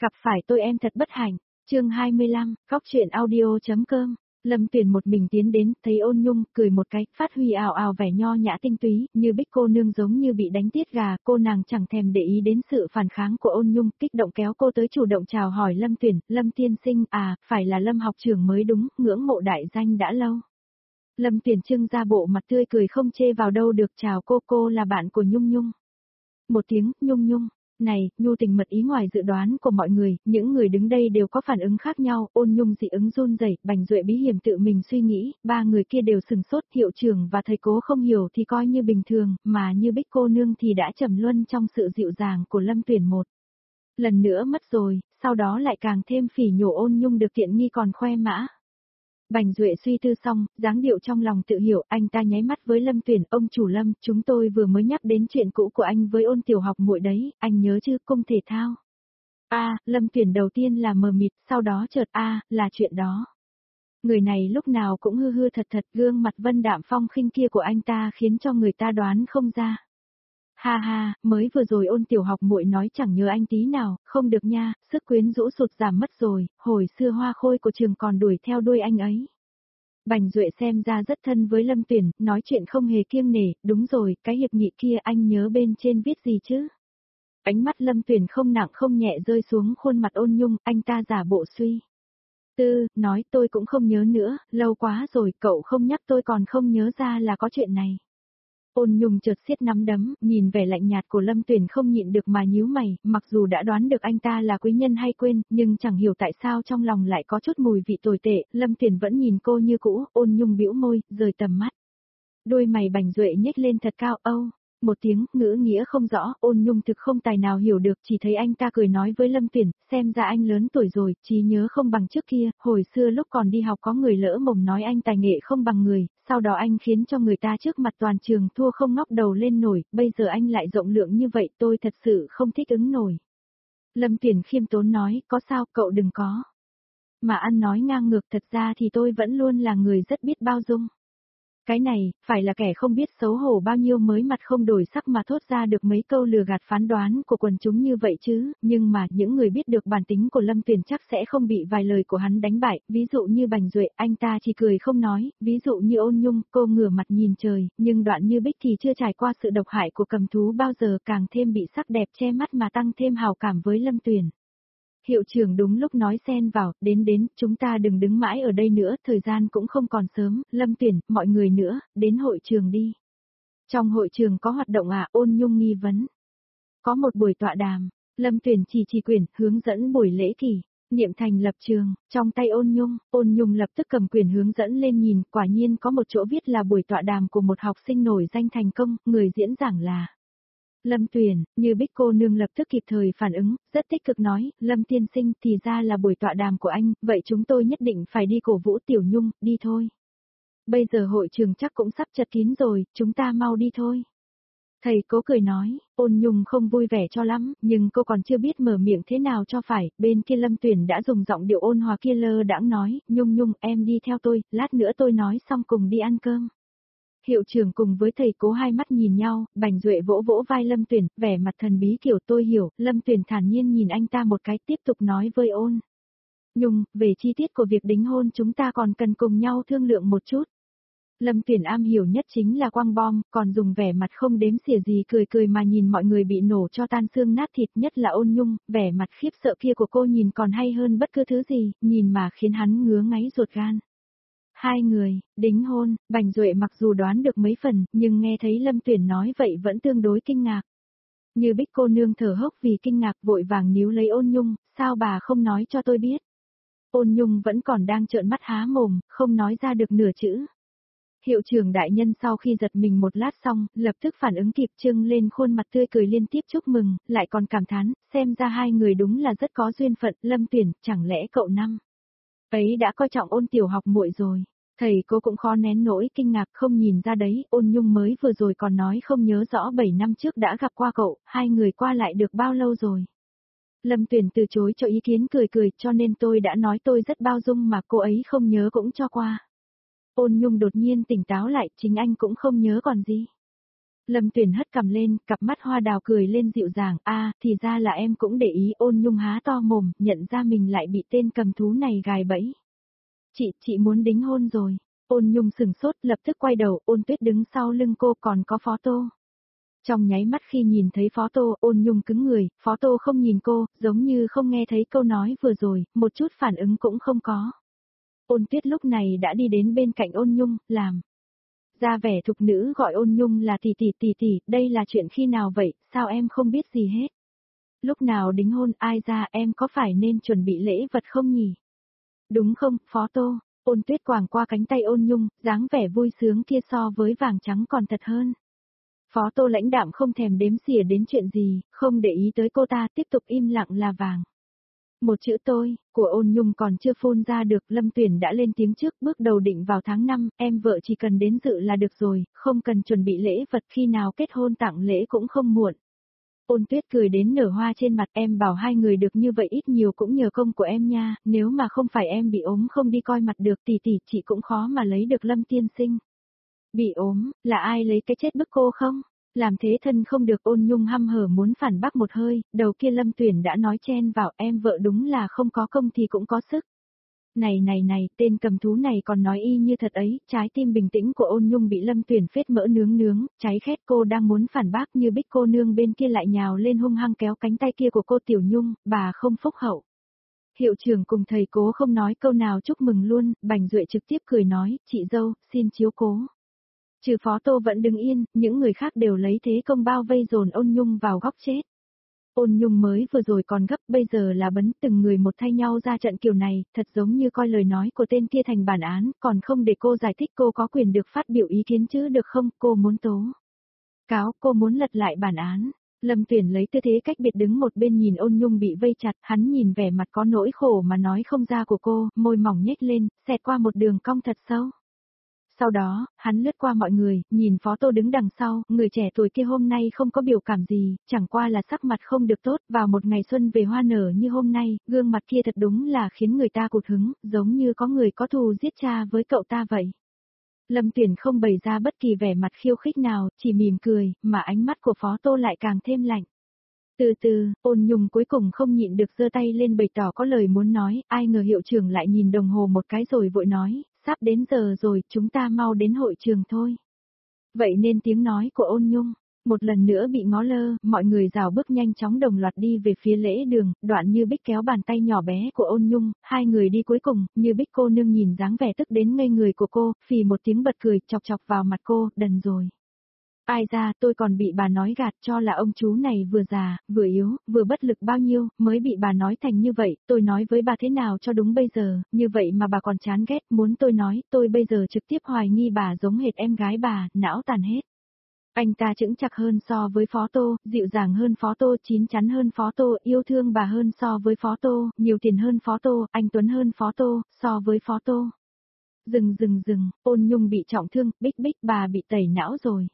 Gặp phải tôi em thật bất hạnh. Chương 25, Cóc truyện audio.com. Lâm Tuyền một mình tiến đến, thấy Ôn Nhung, cười một cái, phát huy ào ào vẻ nho nhã tinh túy, như Bích cô nương giống như bị đánh tiết gà, cô nàng chẳng thèm để ý đến sự phản kháng của Ôn Nhung, kích động kéo cô tới chủ động chào hỏi Lâm Tuyền, Lâm tiên sinh, phải là Lâm học trưởng mới đúng, ngưỡng mộ đại danh đã lâu. Lâm Tuyền trưng ra bộ mặt tươi cười không chê vào đâu được, chào cô là bạn của Nhung Nhung. Một tiếng, Nhung Nhung. Này, nhu tình mật ý ngoài dự đoán của mọi người, những người đứng đây đều có phản ứng khác nhau, Ôn Nhung dị ứng run rẩy, Bành Duệ bí hiểm tự mình suy nghĩ, ba người kia đều sừng sốt, hiệu trưởng và thầy cố không hiểu thì coi như bình thường, mà như Bích cô nương thì đã trầm luân trong sự dịu dàng của Lâm Tuyển một. Lần nữa mất rồi, sau đó lại càng thêm phỉ nhổ Ôn Nhung được tiện nghi còn khoe mã. Bành Duệ suy tư xong, dáng điệu trong lòng tự hiểu, anh ta nháy mắt với Lâm Tuyển, ông chủ Lâm, chúng tôi vừa mới nhắc đến chuyện cũ của anh với Ôn tiểu học muội đấy, anh nhớ chứ, cung thể thao. Lâm Tuyển đầu tiên là mờ mịt, sau đó chợt là chuyện đó. Người này lúc nào cũng hư hư thật thật, gương mặt vân đạm phong khinh kia của anh ta khiến cho người ta đoán không ra. Ha ha, mới vừa rồi Ôn tiểu học muội nói chẳng nhớ anh tí nào, không được nha, sức quyến rũ sụt giảm mất rồi, hồi xưa hoa khôi của trường còn đuổi theo đuôi anh ấy. Bành Duệ xem ra rất thân với Lâm Tuyển, nói chuyện không hề kiêng nể, đúng rồi, cái hiệp nghị kia anh nhớ bên trên viết gì chứ? Ánh mắt Lâm Tuyển không nặng không nhẹ rơi xuống khuôn mặt Ôn Nhung, anh ta giả bộ suy. Nói tôi cũng không nhớ nữa, lâu quá rồi, cậu không nhắc tôi còn không nhớ ra là có chuyện này. Ôn Nhung chợt siết nắm đấm, nhìn vẻ lạnh nhạt của Lâm Tuyển không nhịn được mà nhíu mày, mặc dù đã đoán được anh ta là quý nhân hay quên, nhưng chẳng hiểu tại sao trong lòng lại có chút mùi vị tồi tệ, Lâm Tuyển vẫn nhìn cô như cũ, Ôn Nhung bĩu môi, rời tầm mắt. Đôi mày Bành Duệ nhếch lên thật cao, một tiếng, ngữ nghĩa không rõ, Ôn Nhung thực không tài nào hiểu được, chỉ thấy anh ta cười nói với Lâm Tuyển, xem ra anh lớn tuổi rồi, trí nhớ không bằng trước kia, hồi xưa lúc còn đi học có người lỡ mồm nói anh tài nghệ không bằng người, sau đó anh khiến cho người ta trước mặt toàn trường thua không ngóc đầu lên nổi, bây giờ anh lại rộng lượng như vậy tôi thật sự không thích ứng nổi. Lâm Tuyển khiêm tốn nói, có sao cậu đừng có. Mà ăn nói ngang ngược, thật ra thì tôi vẫn luôn là người rất biết bao dung. Cái này, phải là kẻ không biết xấu hổ bao nhiêu mới mặt không đổi sắc mà thốt ra được mấy câu lừa gạt phán đoán của quần chúng như vậy chứ, nhưng mà những người biết được bản tính của Lâm Tuyển chắc sẽ không bị vài lời của hắn đánh bại, ví dụ như Bành Duệ, anh ta chỉ cười không nói, ví dụ như Ôn Nhung, cô ngửa mặt nhìn trời, nhưng Đoạn Như Bích thì chưa trải qua sự độc hại của cầm thú bao giờ, càng thêm bị sắc đẹp che mắt mà tăng thêm hào cảm với Lâm Tuyển. Hiệu trưởng đúng lúc nói xen vào, đến, chúng ta đừng đứng mãi ở đây nữa, thời gian cũng không còn sớm, Lâm Tuyển, mọi người nữa, đến hội trường đi. Trong hội trường có hoạt động Ôn Nhung nghi vấn. Có một buổi tọa đàm, Lâm Tuyển chỉ quyển, hướng dẫn buổi lễ kỷ, niệm thành lập trường, trong tay Ôn Nhung lập tức cầm quyển hướng dẫn lên nhìn, quả nhiên có một chỗ viết là buổi tọa đàm của một học sinh nổi danh thành công, người diễn giảng là Lâm Tuyển, như Bích cô nương lập tức kịp thời phản ứng, rất tích cực nói, Lâm tiên sinh thì ra là buổi tọa đàm của anh, vậy chúng tôi nhất định phải đi cổ vũ Tiểu Nhung, đi thôi. Bây giờ hội trường chắc cũng sắp chật kín rồi, chúng ta mau đi thôi. Thầy cố cười nói, Ôn Nhung không vui vẻ cho lắm, nhưng cô còn chưa biết mở miệng thế nào cho phải, bên kia Lâm Tuyển đã dùng giọng điệu ôn hòa kia lơ đãng nói, Nhung em đi theo tôi, lát nữa tôi nói xong cùng đi ăn cơm. Hiệu trưởng cùng với thầy cố hai mắt nhìn nhau, Bành Duệ vỗ vỗ vai Lâm Tuyển, vẻ mặt thần bí kiểu tôi hiểu, Lâm Tuyển thản nhiên nhìn anh ta một cái tiếp tục nói với Ôn Nhung, về chi tiết của việc đính hôn chúng ta còn cần cùng nhau thương lượng một chút. Lâm Tuyển am hiểu nhất chính là quăng bom, còn dùng vẻ mặt không đếm xỉa gì cười mà nhìn mọi người bị nổ cho tan xương nát thịt, nhất là Ôn Nhung, vẻ mặt khiếp sợ kia của cô nhìn còn hay hơn bất cứ thứ gì, nhìn mà khiến hắn ngứa ngáy ruột gan. Hai người, đính hôn, Bành Duệ mặc dù đoán được mấy phần, nhưng nghe thấy Lâm Tuyển nói vậy vẫn tương đối kinh ngạc. Như Bích cô nương thở hốc vì kinh ngạc vội vàng níu lấy Ôn Nhung, sao bà không nói cho tôi biết. Ôn Nhung vẫn còn đang trợn mắt há mồm, không nói ra được nửa chữ. Hiệu trưởng đại nhân sau khi giật mình một lát xong, lập tức phản ứng kịp trưng lên khuôn mặt tươi cười liên tiếp chúc mừng, lại còn cảm thán, xem ra hai người đúng là rất có duyên phận, Lâm Tuyển, chẳng lẽ cậu năm ấy đã coi trọng Ôn tiểu học muội rồi. Thầy cô cũng khó nén nỗi kinh ngạc không nhìn ra đấy, Ôn Nhung mới vừa rồi còn nói không nhớ rõ 7 năm trước đã gặp qua cậu, hai người qua lại được bao lâu rồi. Lâm Tuyển từ chối cho ý kiến cười cho nên tôi đã nói tôi rất bao dung mà cô ấy không nhớ cũng cho qua. Ôn Nhung đột nhiên tỉnh táo lại, chính anh cũng không nhớ còn gì. Lâm Tuyền hất cằm lên, cặp mắt hoa đào cười lên dịu dàng, thì ra là em cũng để ý. Ôn Nhung há to mồm, nhận ra mình lại bị tên cầm thú này gài bẫy. Chị muốn đính hôn rồi. Ôn Nhung sừng sốt, lập tức quay đầu. Ôn Tuyết đứng sau lưng cô, còn có Phó Tô. Trong nháy mắt khi nhìn thấy Phó Tô, Ôn Nhung cứng người. Phó Tô không nhìn cô, giống như không nghe thấy câu nói vừa rồi, một chút phản ứng cũng không có. Ôn Tuyết lúc này đã đi đến bên cạnh Ôn Nhung, làm ra vẻ thục nữ gọi Ôn Nhung là tỷ, đây là chuyện khi nào vậy, sao em không biết gì hết? Lúc nào đính hôn, ai ra, em có phải nên chuẩn bị lễ vật không nhỉ? Đúng không, Phó Tô? Ôn Tuyết quàng qua cánh tay Ôn Nhung, dáng vẻ vui sướng kia so với vàng trắng còn thật hơn. Phó Tô lãnh đạm không thèm đếm xỉa đến chuyện gì, không để ý tới cô ta, tiếp tục im lặng là vàng. Một chữ tôi, của Ôn Nhung còn chưa phun ra được, Lâm Tuyển đã lên tiếng trước, bước đầu định vào tháng 5, em vợ chỉ cần đến dự là được rồi, không cần chuẩn bị lễ vật, khi nào kết hôn tặng lễ cũng không muộn. Ôn Tuyết cười đến nở hoa trên mặt, em bảo hai người được như vậy ít nhiều cũng nhờ công của em nha, nếu mà không phải em bị ốm không đi coi mặt được tỷ, chị cũng khó mà lấy được Lâm tiên sinh. Bị ốm, là ai lấy cái chết bức cô không? Làm thế thân không được. Ôn Nhung hăm hở muốn phản bác một hơi, đầu kia Lâm Tuyển đã nói chen vào, em vợ đúng là không có công thì cũng có sức. Này, tên cầm thú này còn nói y như thật ấy, trái tim bình tĩnh của Ôn Nhung bị Lâm Tuyển phết mỡ nướng, cháy khét. Cô đang muốn phản bác như Bích cô nương bên kia lại nhào lên hung hăng kéo cánh tay kia của cô Tiểu Nhung, bà không phúc hậu. Hiệu trưởng cùng thầy cố không nói câu nào chúc mừng luôn, Bành Duệ trực tiếp cười nói, chị dâu, xin chiếu cố. Trừ Phó Tô vẫn đứng yên, những người khác đều lấy thế công bao vây dồn Ôn Nhung vào góc chết. Ôn Nhung mới vừa rồi còn gấp, bây giờ là bấn, từng người một thay nhau ra trận kiểu này, thật giống như coi lời nói của tên kia thành bản án, còn không để cô giải thích. Cô có quyền được phát biểu ý kiến chứ được không, cô muốn tố cáo, cô muốn lật lại bản án. Lâm Tuyển lấy tư thế cách biệt đứng một bên nhìn Ôn Nhung bị vây chặt, hắn nhìn vẻ mặt có nỗi khổ mà nói không ra của cô, môi mỏng nhếch lên, xẹt qua một đường cong thật sâu. Sau đó, hắn lướt qua mọi người, nhìn Phó Tô đứng đằng sau, người trẻ tuổi kia hôm nay không có biểu cảm gì, chẳng qua là sắc mặt không được tốt, vào một ngày xuân về hoa nở như hôm nay, gương mặt kia thật đúng là khiến người ta cụt hứng, giống như có người có thù giết cha với cậu ta vậy. Lâm Tuyển không bày ra bất kỳ vẻ mặt khiêu khích nào, chỉ mỉm cười, mà ánh mắt của Phó Tô lại càng thêm lạnh. Từ từ, Ôn Nhung cuối cùng không nhịn được giơ tay lên bày tỏ có lời muốn nói, ai ngờ hiệu trưởng lại nhìn đồng hồ một cái rồi vội nói, sắp đến giờ rồi, chúng ta mau đến hội trường thôi. Vậy nên tiếng nói của Ôn Nhung, một lần nữa bị ngó lơ, mọi người rào bước nhanh chóng đồng loạt đi về phía lễ đường, Đoạn Như Bích kéo bàn tay nhỏ bé của Ôn Nhung, hai người đi cuối cùng, Như Bích cô nương nhìn dáng vẻ tức đến ngây người của cô, phì một tiếng bật cười, chọc chọc vào mặt cô, đần rồi. Ai ra, tôi còn bị bà nói gạt cho là ông chú này vừa già, vừa yếu, vừa bất lực bao nhiêu, mới bị bà nói thành như vậy, tôi nói với bà thế nào cho đúng bây giờ, như vậy mà bà còn chán ghét, muốn tôi nói, tôi bây giờ trực tiếp hoài nghi bà giống hệt em gái bà, não tàn hết. Anh ta chững chạc hơn so với Phó Tô, dịu dàng hơn Phó Tô, chín chắn hơn Phó Tô, yêu thương bà hơn so với Phó Tô, nhiều tiền hơn Phó Tô, anh Tuấn hơn Phó Tô, so với Phó Tô. Dừng, Ôn Nhung bị trọng thương, Bích bà bị tẩy não rồi.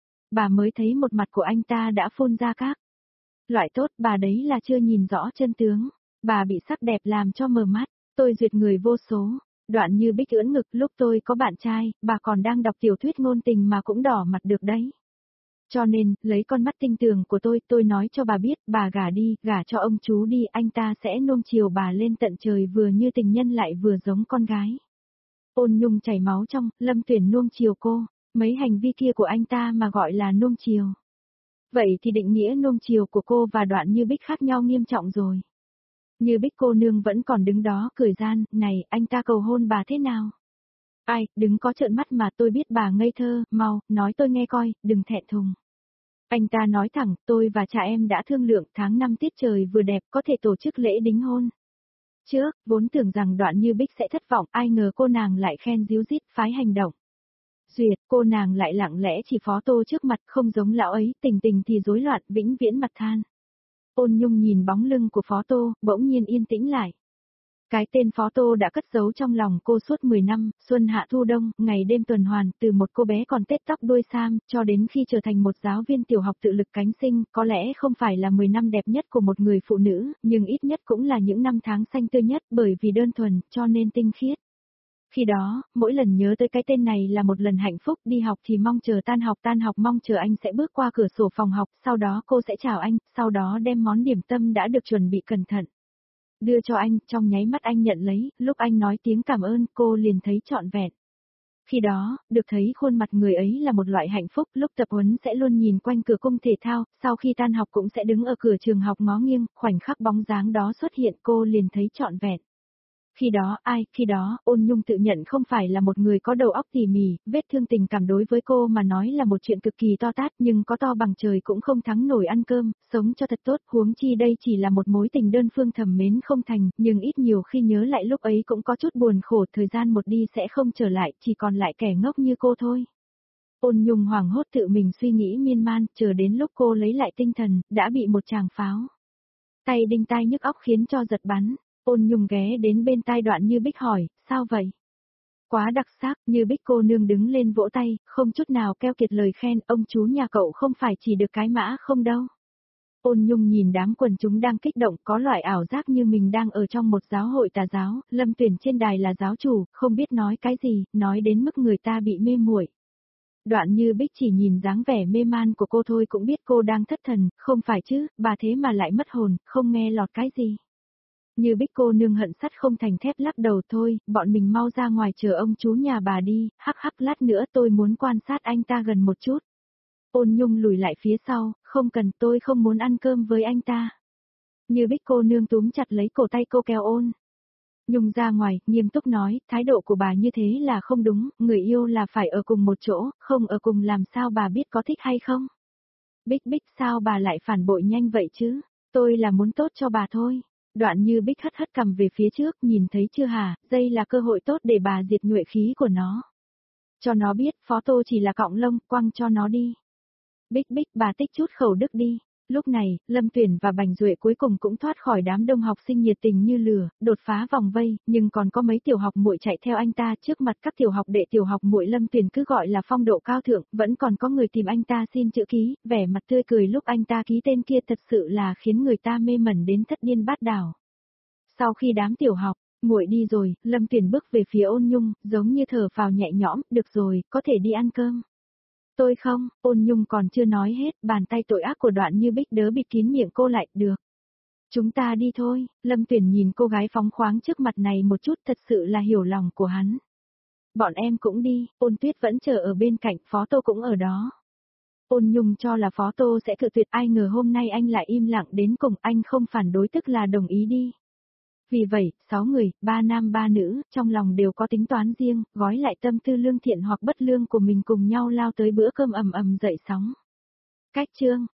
Bà mới thấy một mặt của anh ta đã phun ra các loại tốt, bà đấy là chưa nhìn rõ chân tướng. Bà bị sắc đẹp làm cho mờ mắt, tôi duyệt người vô số. Đoạn Như Bích ưỡn ngực, lúc tôi có bạn trai, bà còn đang đọc tiểu thuyết ngôn tình mà cũng đỏ mặt được đấy. Cho nên, lấy con mắt tinh tường của tôi nói cho bà biết, bà gả đi, gả cho ông chú đi, anh ta sẽ nuông chiều bà lên tận trời, vừa như tình nhân lại vừa giống con gái. Ôn Nhung chảy máu trong, Lâm Tuyển nuông chiều cô. Mấy hành vi kia của anh ta mà gọi là nuông chiều. Vậy thì định nghĩa nuông chiều của cô và Đoạn Như Bích khác nhau nghiêm trọng rồi. Như Bích cô nương vẫn còn đứng đó cười gian, này, anh ta cầu hôn bà thế nào? Ai, đừng có trợn mắt mà, tôi biết bà ngây thơ, mau, nói tôi nghe coi, đừng thẹn thùng. Anh ta nói thẳng, tôi và cha em đã thương lượng tháng 5 tiết trời vừa đẹp có thể tổ chức lễ đính hôn. Trước, vốn tưởng rằng Đoạn Như Bích sẽ thất vọng, ai ngờ cô nàng lại khen díu dít, phái hành động. Duyệt, cô nàng lại lặng lẽ chỉ Phó Tô trước mặt, không giống lão ấy, tình thì rối loạn, vĩnh viễn mặt than. Ôn Nhung nhìn bóng lưng của Phó Tô, bỗng nhiên yên tĩnh lại. Cái tên Phó Tô đã cất giấu trong lòng cô suốt 10 năm, xuân hạ thu đông, ngày đêm tuần hoàn, từ một cô bé còn tết tóc đuôi sam, cho đến khi trở thành một giáo viên tiểu học tự lực cánh sinh, có lẽ không phải là 10 năm đẹp nhất của một người phụ nữ, nhưng ít nhất cũng là những năm tháng xanh tươi nhất, bởi vì đơn thuần, cho nên tinh khiết. Khi đó, mỗi lần nhớ tới cái tên này là một lần hạnh phúc, đi học thì mong chờ tan học mong chờ anh sẽ bước qua cửa sổ phòng học, sau đó cô sẽ chào anh, sau đó đem món điểm tâm đã được chuẩn bị cẩn thận. Đưa cho anh, trong nháy mắt anh nhận lấy, lúc anh nói tiếng cảm ơn, cô liền thấy trọn vẹn. Khi đó, được thấy khuôn mặt người ấy là một loại hạnh phúc, lúc tập huấn sẽ luôn nhìn quanh cửa cung thể thao, sau khi tan học cũng sẽ đứng ở cửa trường học ngó nghiêng, khoảnh khắc bóng dáng đó xuất hiện cô liền thấy trọn vẹn. Khi đó, Ôn Nhung tự nhận không phải là một người có đầu óc tỉ mỉ, vết thương tình cảm đối với cô mà nói là một chuyện cực kỳ to tát nhưng có to bằng trời cũng không thắng nổi ăn cơm, sống cho thật tốt, huống chi đây chỉ là một mối tình đơn phương thầm mến không thành, nhưng ít nhiều khi nhớ lại lúc ấy cũng có chút buồn khổ, thời gian một đi sẽ không trở lại, chỉ còn lại kẻ ngốc như cô thôi. Ôn Nhung hoảng hốt tự mình suy nghĩ miên man, chờ đến lúc cô lấy lại tinh thần, đã bị một tràng pháo. Tay đinh tai nhức óc khiến cho giật bắn. Ôn Nhung ghé đến bên tai Đoạn Như Bích hỏi, sao vậy? Quá đặc sắc, Như Bích cô nương đứng lên vỗ tay, không chút nào keo kiệt lời khen, ông chú nhà cậu không phải chỉ được cái mã không đâu. Ôn Nhung nhìn đám quần chúng đang kích động, có loại ảo giác như mình đang ở trong một giáo hội tà giáo, Lâm Tuyển trên đài là giáo chủ, không biết nói cái gì, nói đến mức người ta bị mê muội. Đoạn Như Bích chỉ nhìn dáng vẻ mê man của cô thôi cũng biết cô đang thất thần, không phải chứ, bà thế mà lại mất hồn, không nghe lọt cái gì. Như Bích cô nương hận sắt không thành thép lắc đầu thôi, bọn mình mau ra ngoài chờ ông chú nhà bà đi, hắc hắc lát nữa tôi muốn quan sát anh ta gần một chút. Ôn Nhung lùi lại phía sau, không cần tôi không muốn ăn cơm với anh ta. Như Bích cô nương túm chặt lấy cổ tay cô kéo Ôn Nhung ra ngoài, nghiêm túc nói, thái độ của bà như thế là không đúng, người yêu là phải ở cùng một chỗ, không ở cùng làm sao bà biết có thích hay không. Bích Bích sao bà lại phản bội nhanh vậy chứ, tôi là muốn tốt cho bà thôi. Đoạn Như Bích hất hất cầm về phía trước, nhìn thấy chưa hả, đây là cơ hội tốt để bà diệt nhuệ khí của nó. Cho nó biết, Phó Tô chỉ là cọng lông, quăng cho nó đi. Bích Bích bà tích chút khẩu đức đi. Lúc này, Lâm Tuyển và Bành Duệ cuối cùng cũng thoát khỏi đám đông học sinh nhiệt tình như lửa, đột phá vòng vây, nhưng còn có mấy tiểu học muội chạy theo anh ta, trước mặt các tiểu học đệ tiểu học muội Lâm Tuyển cứ gọi là phong độ cao thượng, vẫn còn có người tìm anh ta xin chữ ký, vẻ mặt tươi cười lúc anh ta ký tên kia thật sự là khiến người ta mê mẩn đến thất điên bát đảo. Sau khi đám tiểu học muội đi rồi, Lâm Tuyển bước về phía Ôn Nhung, giống như thở phào nhẹ nhõm, được rồi, có thể đi ăn cơm. Tôi không, Ôn Nhung còn chưa nói hết, bàn tay tội ác của Đoạn Như Bích đỡ bịt kín miệng cô lại, được. Chúng ta đi thôi, Lâm Tuyển nhìn cô gái phóng khoáng trước mặt này một chút thật sự là hiểu lòng của hắn. Bọn em cũng đi, Ôn Tuyết vẫn chờ ở bên cạnh, Phó Tô cũng ở đó. Ôn Nhung cho là Phó Tô sẽ cự tuyệt, ai ngờ hôm nay anh lại im lặng đến cùng, anh không phản đối tức là đồng ý đi. Vì vậy, 6 người, 3 nam 3 nữ, trong lòng đều có tính toán riêng, gói lại tâm tư lương thiện hoặc bất lương của mình cùng nhau lao tới bữa cơm ầm ầm dậy sóng. Cách chương